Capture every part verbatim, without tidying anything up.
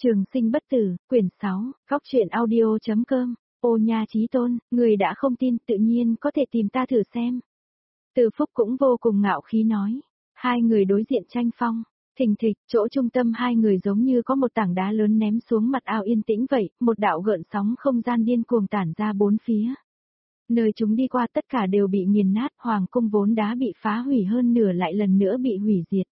Trường sinh bất tử, quyển sáu, góc truyện audio.com, Ô Nha Chí Tôn, người đã không tin tự nhiên có thể tìm ta thử xem. Từ Phúc cũng vô cùng ngạo khí nói. Hai người đối diện tranh phong, thình thịch, chỗ trung tâm hai người giống như có một tảng đá lớn ném xuống mặt ao yên tĩnh vậy, một đạo gợn sóng không gian điên cuồng tản ra bốn phía. Nơi chúng đi qua tất cả đều bị nghiền nát, hoàng cung vốn đã bị phá hủy hơn nửa lại lần nữa bị hủy diệt.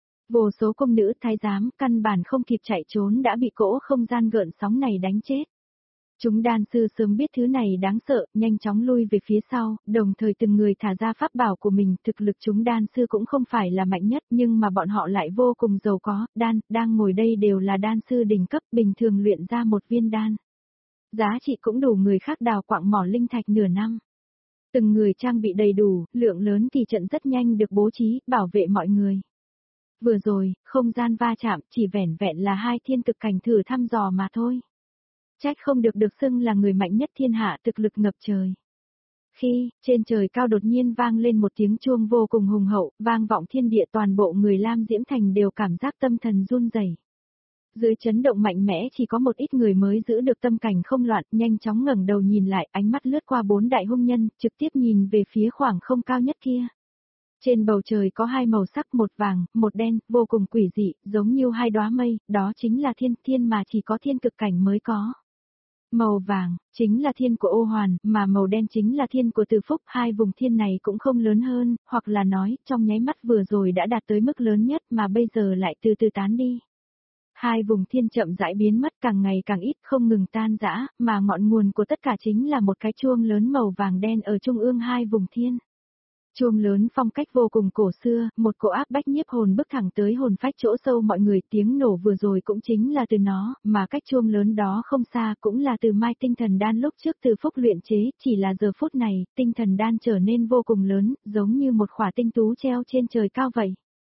Vô số công nữ thái giám căn bản không kịp chạy trốn đã bị cỗ không gian gợn sóng này đánh chết. Chúng đan sư sớm biết thứ này đáng sợ, nhanh chóng lui về phía sau, đồng thời từng người thả ra pháp bảo của mình, thực lực chúng đan sư cũng không phải là mạnh nhất nhưng mà bọn họ lại vô cùng giàu có, đan, đang ngồi đây đều là đan sư đỉnh cấp bình thường luyện ra một viên đan. Giá trị cũng đủ người khác đào quặng mỏ linh thạch nửa năm. Từng người trang bị đầy đủ, lượng lớn thì trận rất nhanh được bố trí, bảo vệ mọi người. Vừa rồi, không gian va chạm chỉ vẻn vẹn là hai thiên cực cảnh thử thăm dò mà thôi. Trách không được được xưng là người mạnh nhất thiên hạ thực lực ngập trời. Khi, trên trời cao đột nhiên vang lên một tiếng chuông vô cùng hùng hậu, vang vọng thiên địa toàn bộ người Lam Diễm Thành đều cảm giác tâm thần run rẩy. Dưới chấn động mạnh mẽ chỉ có một ít người mới giữ được tâm cảnh không loạn, nhanh chóng ngẩng đầu nhìn lại, ánh mắt lướt qua bốn đại hung nhân, trực tiếp nhìn về phía khoảng không cao nhất kia. Trên bầu trời có hai màu sắc, một vàng, một đen, vô cùng quỷ dị, giống như hai đóa mây, đó chính là thiên, thiên mà chỉ có thiên cực cảnh mới có. Màu vàng, chính là thiên của Ô Hoàn, mà màu đen chính là thiên của Từ Phúc, hai vùng thiên này cũng không lớn hơn, hoặc là nói, trong nháy mắt vừa rồi đã đạt tới mức lớn nhất mà bây giờ lại từ từ tán đi. Hai vùng thiên chậm rãi biến mất càng ngày càng ít không ngừng tan rã, mà ngọn nguồn của tất cả chính là một cái chuông lớn màu vàng đen ở trung ương hai vùng thiên. Chuông lớn phong cách vô cùng cổ xưa, một cỗ áp bách nhiếp hồn bức thẳng tới hồn phách chỗ sâu mọi người, tiếng nổ vừa rồi cũng chính là từ nó, mà cách chuông lớn đó không xa cũng là từ mai tinh thần đan lúc trước Từ Phúc luyện chế, chỉ là giờ phút này, tinh thần đan trở nên vô cùng lớn, giống như một khỏa tinh tú treo trên trời cao vậy.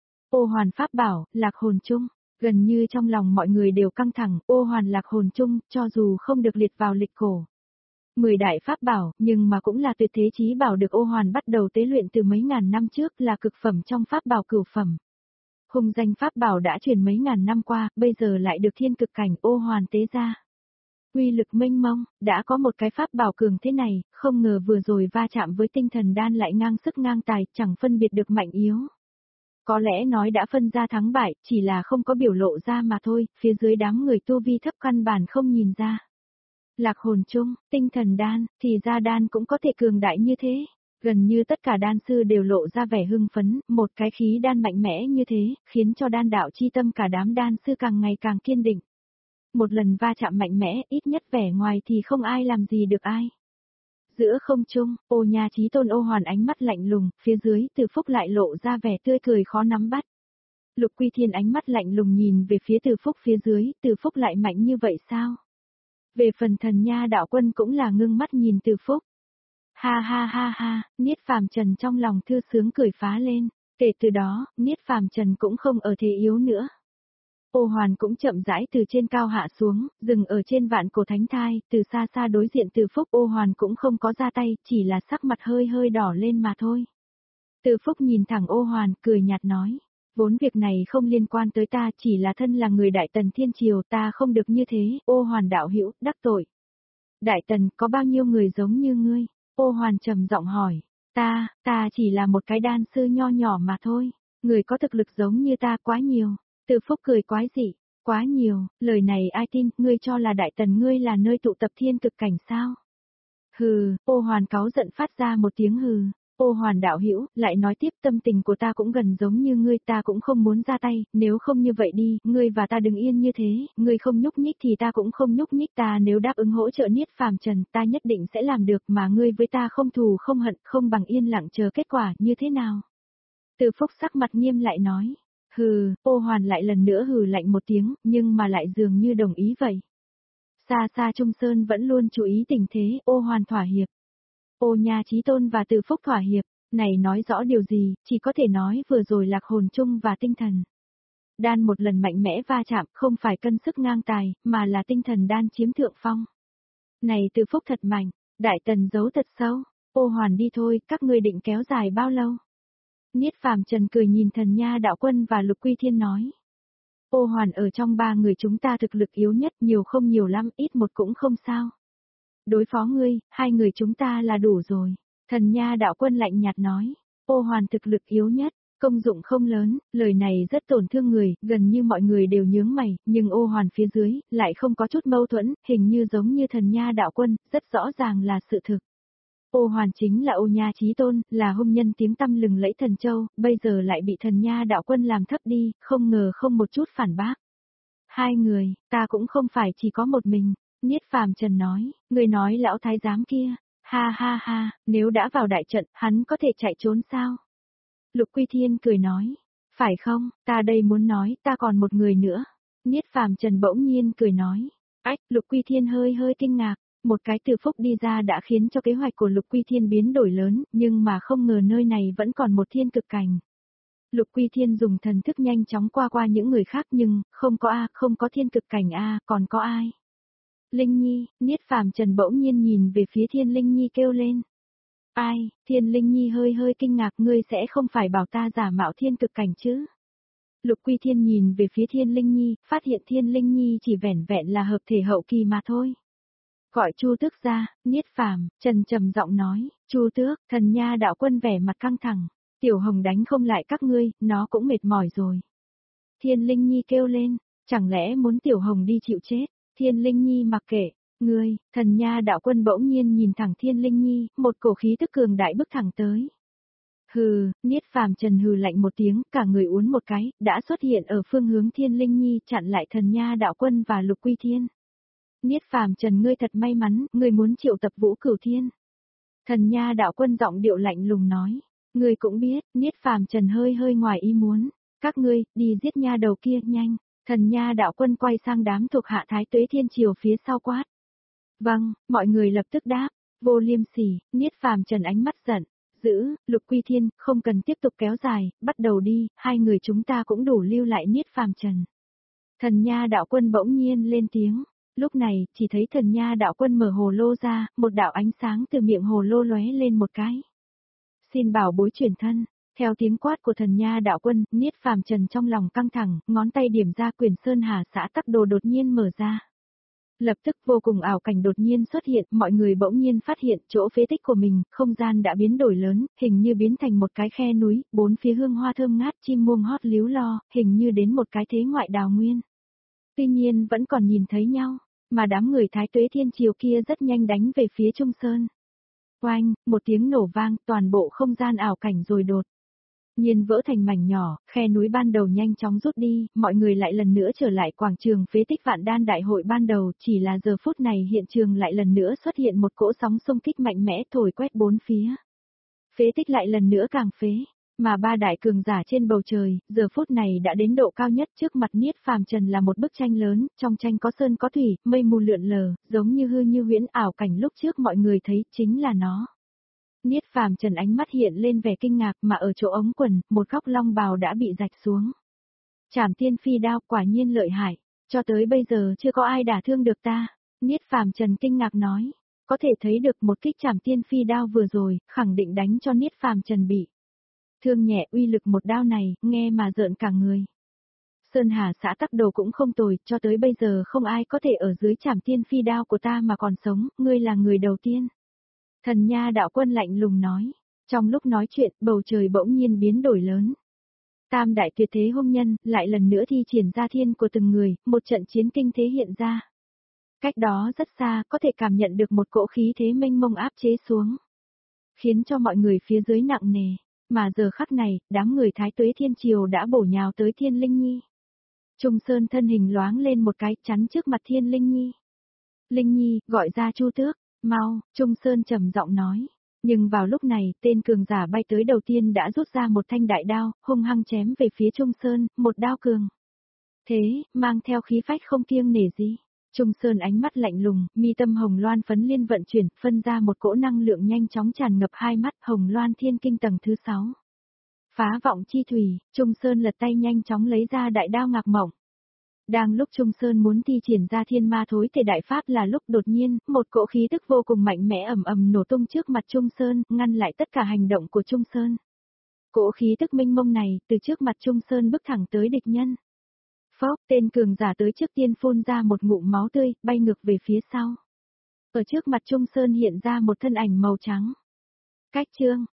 Ô Hoàn pháp bảo, lạc hồn chung, gần như trong lòng mọi người đều căng thẳng, Ô Hoàn lạc hồn chung, cho dù không được liệt vào lịch cổ. Mười đại pháp bảo, nhưng mà cũng là tuyệt thế chí bảo được Ô Hoàn bắt đầu tế luyện từ mấy ngàn năm trước, là cực phẩm trong pháp bảo cửu phẩm. Hùng danh pháp bảo đã truyền mấy ngàn năm qua, bây giờ lại được thiên cực cảnh Ô Hoàn tế ra. Uy lực mênh mông, đã có một cái pháp bảo cường thế này, không ngờ vừa rồi va chạm với tinh thần đan lại ngang sức ngang tài, chẳng phân biệt được mạnh yếu. Có lẽ nói đã phân ra thắng bại, chỉ là không có biểu lộ ra mà thôi, phía dưới đám người tu vi thấp căn bản không nhìn ra. Lạc hồn chung, tinh thần đan, thì ra đan cũng có thể cường đại như thế. Gần như tất cả đan sư đều lộ ra vẻ hưng phấn, một cái khí đan mạnh mẽ như thế, khiến cho đan đạo chi tâm cả đám đan sư càng ngày càng kiên định. Một lần va chạm mạnh mẽ, ít nhất vẻ ngoài thì không ai làm gì được ai. Giữa không trung, Ô Nha Chí Tôn Ô Hoàn ánh mắt lạnh lùng, phía dưới Từ Phúc lại lộ ra vẻ tươi cười khó nắm bắt. Lục Quy Thiên ánh mắt lạnh lùng nhìn về phía Từ Phúc phía dưới, Từ Phúc lại mạnh như vậy sao? Về phần Thần Nha đạo quân cũng là ngưng mắt nhìn Từ Phúc. Ha ha ha ha, Niết Phàm Trần trong lòng thư sướng cười phá lên, kể từ đó, Niết Phàm Trần cũng không ở thế yếu nữa. Ô Hoàn cũng chậm rãi từ trên cao hạ xuống, dừng ở trên vạn cổ thánh thai, từ xa xa đối diện Từ Phúc. Ô Hoàn cũng không có ra tay, chỉ là sắc mặt hơi hơi đỏ lên mà thôi. Từ Phúc nhìn thẳng Ô Hoàn, cười nhạt nói, vốn việc này không liên quan tới ta, chỉ là thân là người Đại Tần Thiên Triều, ta không được như thế. Ô Hoàn đạo hữu, đắc tội. Đại Tần có bao nhiêu người giống như ngươi? Ô Hoàn trầm giọng hỏi, ta, ta chỉ là một cái đan sư nho nhỏ mà thôi, người có thực lực giống như ta quá nhiều. Từ Phúc cười quái dị, quá nhiều, lời này ai tin, ngươi cho là Đại Tần ngươi là nơi tụ tập thiên cực cảnh sao? Hừ, Ô Hoàn cáu giận phát ra một tiếng hừ. Ô Hoàn đạo hữu, lại nói tiếp, tâm tình của ta cũng gần giống như ngươi, ta cũng không muốn ra tay, nếu không như vậy đi, ngươi và ta đừng yên như thế, ngươi không nhúc nhích thì ta cũng không nhúc nhích, ta nếu đáp ứng hỗ trợ Niết Phàm Trần, ta nhất định sẽ làm được, mà ngươi với ta không thù không hận, không bằng yên lặng chờ kết quả, như thế nào? Từ Phúc sắc mặt nghiêm lại nói, hừ, Ô Hoàn lại lần nữa hừ lạnh một tiếng, nhưng mà lại dường như đồng ý vậy. Xa xa Trung Sơn vẫn luôn chú ý tình thế, Ô Hoàn thỏa hiệp. Ô Nha Chí Tôn và Từ Phúc thỏa hiệp, này nói rõ điều gì, chỉ có thể nói vừa rồi lạc hồn chung và tinh thần đan một lần mạnh mẽ va chạm, không phải cân sức ngang tài, mà là tinh thần đan chiếm thượng phong. Này Từ Phúc thật mạnh, Đại Tần giấu thật sâu, Ô Hoàn đi thôi, các ngươi định kéo dài bao lâu? Niết Phàm Trần cười nhìn Thần Nha đạo quân và Lục Quy Thiên nói. Ô Hoàn ở trong ba người chúng ta thực lực yếu nhất, nhiều không nhiều lắm, ít một cũng không sao. Đối phó ngươi, hai người chúng ta là đủ rồi. Thần Nha đạo quân lạnh nhạt nói. Ô Hoàn thực lực yếu nhất, công dụng không lớn, lời này rất tổn thương người, gần như mọi người đều nhướng mày, nhưng Ô Hoàn phía dưới, lại không có chút mâu thuẫn, hình như giống như thần Nha đạo quân, rất rõ ràng là sự thực. Ô Hoàn chính là Ô Nha Chí Tôn, là hung nhân tiếng tăm lừng lẫy Thần Châu, bây giờ lại bị thần Nha đạo quân làm thấp đi, không ngờ không một chút phản bác. Hai người, ta cũng không phải chỉ có một mình, Niết Phàm Trần nói, người nói lão thái giám kia, ha ha ha, nếu đã vào đại trận, hắn có thể chạy trốn sao? Lục Quy Thiên cười nói, phải không, ta đây muốn nói, ta còn một người nữa. Niết Phàm Trần bỗng nhiên cười nói, ách, Lục Quy Thiên hơi hơi kinh ngạc, một cái từ phúc đi ra đã khiến cho kế hoạch của Lục Quy Thiên biến đổi lớn, nhưng mà không ngờ nơi này vẫn còn một thiên cực cảnh. Lục Quy Thiên dùng thần thức nhanh chóng qua qua những người khác nhưng, không có A, không có thiên cực cảnh A, còn có ai? Linh Nhi, Niết Phàm Trần bỗng nhiên nhìn về phía Thiên Linh Nhi kêu lên. Ai, Thiên Linh Nhi hơi hơi kinh ngạc, ngươi sẽ không phải bảo ta giả mạo thiên cực cảnh chứ? Lục Quy Thiên nhìn về phía Thiên Linh Nhi, phát hiện Thiên Linh Nhi chỉ vẻn vẹn là hợp thể hậu kỳ mà thôi. Gọi Chu Tước ra, Niết Phàm Trần trầm giọng nói, Chu Tước, thần Nha đạo quân vẻ mặt căng thẳng, Tiểu Hồng đánh không lại các ngươi, nó cũng mệt mỏi rồi. Thiên Linh Nhi kêu lên, chẳng lẽ muốn Tiểu Hồng đi chịu chết? Thiên Linh Nhi mặc kệ, ngươi, thần Nha đạo quân bỗng nhiên nhìn thẳng Thiên Linh Nhi, một cổ khí tức cường đại bước thẳng tới. Hừ, Niết Phàm Trần hừ lạnh một tiếng, cả người uốn một cái, đã xuất hiện ở phương hướng Thiên Linh Nhi chặn lại thần Nha đạo quân và Lục Quy Thiên. Niết Phàm Trần ngươi thật may mắn, ngươi muốn triệu tập Vũ Cửu Thiên. Thần Nha đạo quân giọng điệu lạnh lùng nói, ngươi cũng biết, Niết Phàm Trần hơi hơi ngoài ý muốn, các ngươi, đi giết nha đầu kia, nhanh. Thần Nha đạo quân quay sang đám thuộc hạ Thái Tuế Thiên Triều phía sau quát. Vâng, mọi người lập tức đáp, vô liêm sỉ, Niết Phàm Trần ánh mắt giận, giữ, Lục Quy Thiên, không cần tiếp tục kéo dài, bắt đầu đi, hai người chúng ta cũng đủ lưu lại Niết Phàm Trần. Thần Nha đạo quân bỗng nhiên lên tiếng, lúc này, chỉ thấy thần Nha đạo quân mở hồ lô ra, một đạo ánh sáng từ miệng hồ lô lóe lên một cái. Xin bảo bối chuyển thân. Theo tiếng quát của thần Nha đạo quân, Niết Phàm Trần trong lòng căng thẳng, ngón tay điểm ra quyền sơn hà xã tắc đồ đột nhiên mở ra. Lập tức vô cùng ảo cảnh đột nhiên xuất hiện, mọi người bỗng nhiên phát hiện chỗ phế tích của mình, không gian đã biến đổi lớn, hình như biến thành một cái khe núi, bốn phía hương hoa thơm ngát, chim muông hót líu lo, hình như đến một cái thế ngoại đào nguyên. Tuy nhiên vẫn còn nhìn thấy nhau, mà đám người Thái Tuế Thiên Triều kia rất nhanh đánh về phía Trung Sơn. Oanh, một tiếng nổ vang, toàn bộ không gian ảo cảnh rồi đột nhiên vỡ thành mảnh nhỏ, khe núi ban đầu nhanh chóng rút đi, mọi người lại lần nữa trở lại quảng trường phế tích Vạn Đan đại hội ban đầu, chỉ là giờ phút này hiện trường lại lần nữa xuất hiện một cỗ sóng xung kích mạnh mẽ thổi quét bốn phía. Phế tích lại lần nữa càng phế, mà ba đại cường giả trên bầu trời, giờ phút này đã đến độ cao nhất, trước mặt Niết Phàm Trần là một bức tranh lớn, trong tranh có sơn có thủy, mây mù lượn lờ, giống như hư như huyễn ảo cảnh lúc trước mọi người thấy, chính là nó. Niết Phàm Trần ánh mắt hiện lên vẻ kinh ngạc, mà ở chỗ ống quần, một góc long bào đã bị rạch xuống. Trảm Tiên Phi đao quả nhiên lợi hại, cho tới bây giờ chưa có ai đả thương được ta. Niết Phàm Trần kinh ngạc nói, có thể thấy được một kích Trảm Tiên Phi đao vừa rồi, khẳng định đánh cho Niết Phàm Trần bị thương nhẹ, uy lực một đao này, nghe mà rợn cả người. Sơn Hà xã tắc đồ cũng không tồi, cho tới bây giờ không ai có thể ở dưới Trảm Tiên Phi đao của ta mà còn sống, ngươi là người đầu tiên. Thần Nha đạo quân lạnh lùng nói, trong lúc nói chuyện, bầu trời bỗng nhiên biến đổi lớn. Tam đại tuyệt thế hung nhân, lại lần nữa thi triển ra thiên của từng người, một trận chiến kinh thế hiện ra. Cách đó rất xa, có thể cảm nhận được một cỗ khí thế mênh mông áp chế xuống. Khiến cho mọi người phía dưới nặng nề, mà giờ khắc này, đám người Thái Tuế Thiên Triều đã bổ nhào tới Thiên Linh Nhi. Trung Sơn thân hình loáng lên một cái, chắn trước mặt Thiên Linh Nhi. Linh Nhi, gọi ra Chu Tước. Mau, Trung Sơn trầm giọng nói. Nhưng vào lúc này, tên cường giả bay tới đầu tiên đã rút ra một thanh đại đao, hung hăng chém về phía Trung Sơn, một đao cường. Thế, mang theo khí phách không kiêng nể gì. Trung Sơn ánh mắt lạnh lùng, mi tâm hồng loan phấn liên vận chuyển, phân ra một cỗ năng lượng nhanh chóng tràn ngập hai mắt, hồng loan thiên kinh tầng thứ sáu. Phá vọng chi thủy, Trung Sơn lật tay nhanh chóng lấy ra đại đao ngạc mộng. Đang lúc Trung Sơn muốn thi triển ra thiên ma thối thể đại pháp là lúc đột nhiên, một cỗ khí tức vô cùng mạnh mẽ ầm ầm nổ tung trước mặt Trung Sơn, ngăn lại tất cả hành động của Trung Sơn. Cỗ khí tức minh mông này, từ trước mặt Trung Sơn bước thẳng tới địch nhân. Phốc, tên cường giả tới trước tiên phun ra một ngụm máu tươi, bay ngược về phía sau. Ở trước mặt Trung Sơn hiện ra một thân ảnh màu trắng. Cách trương,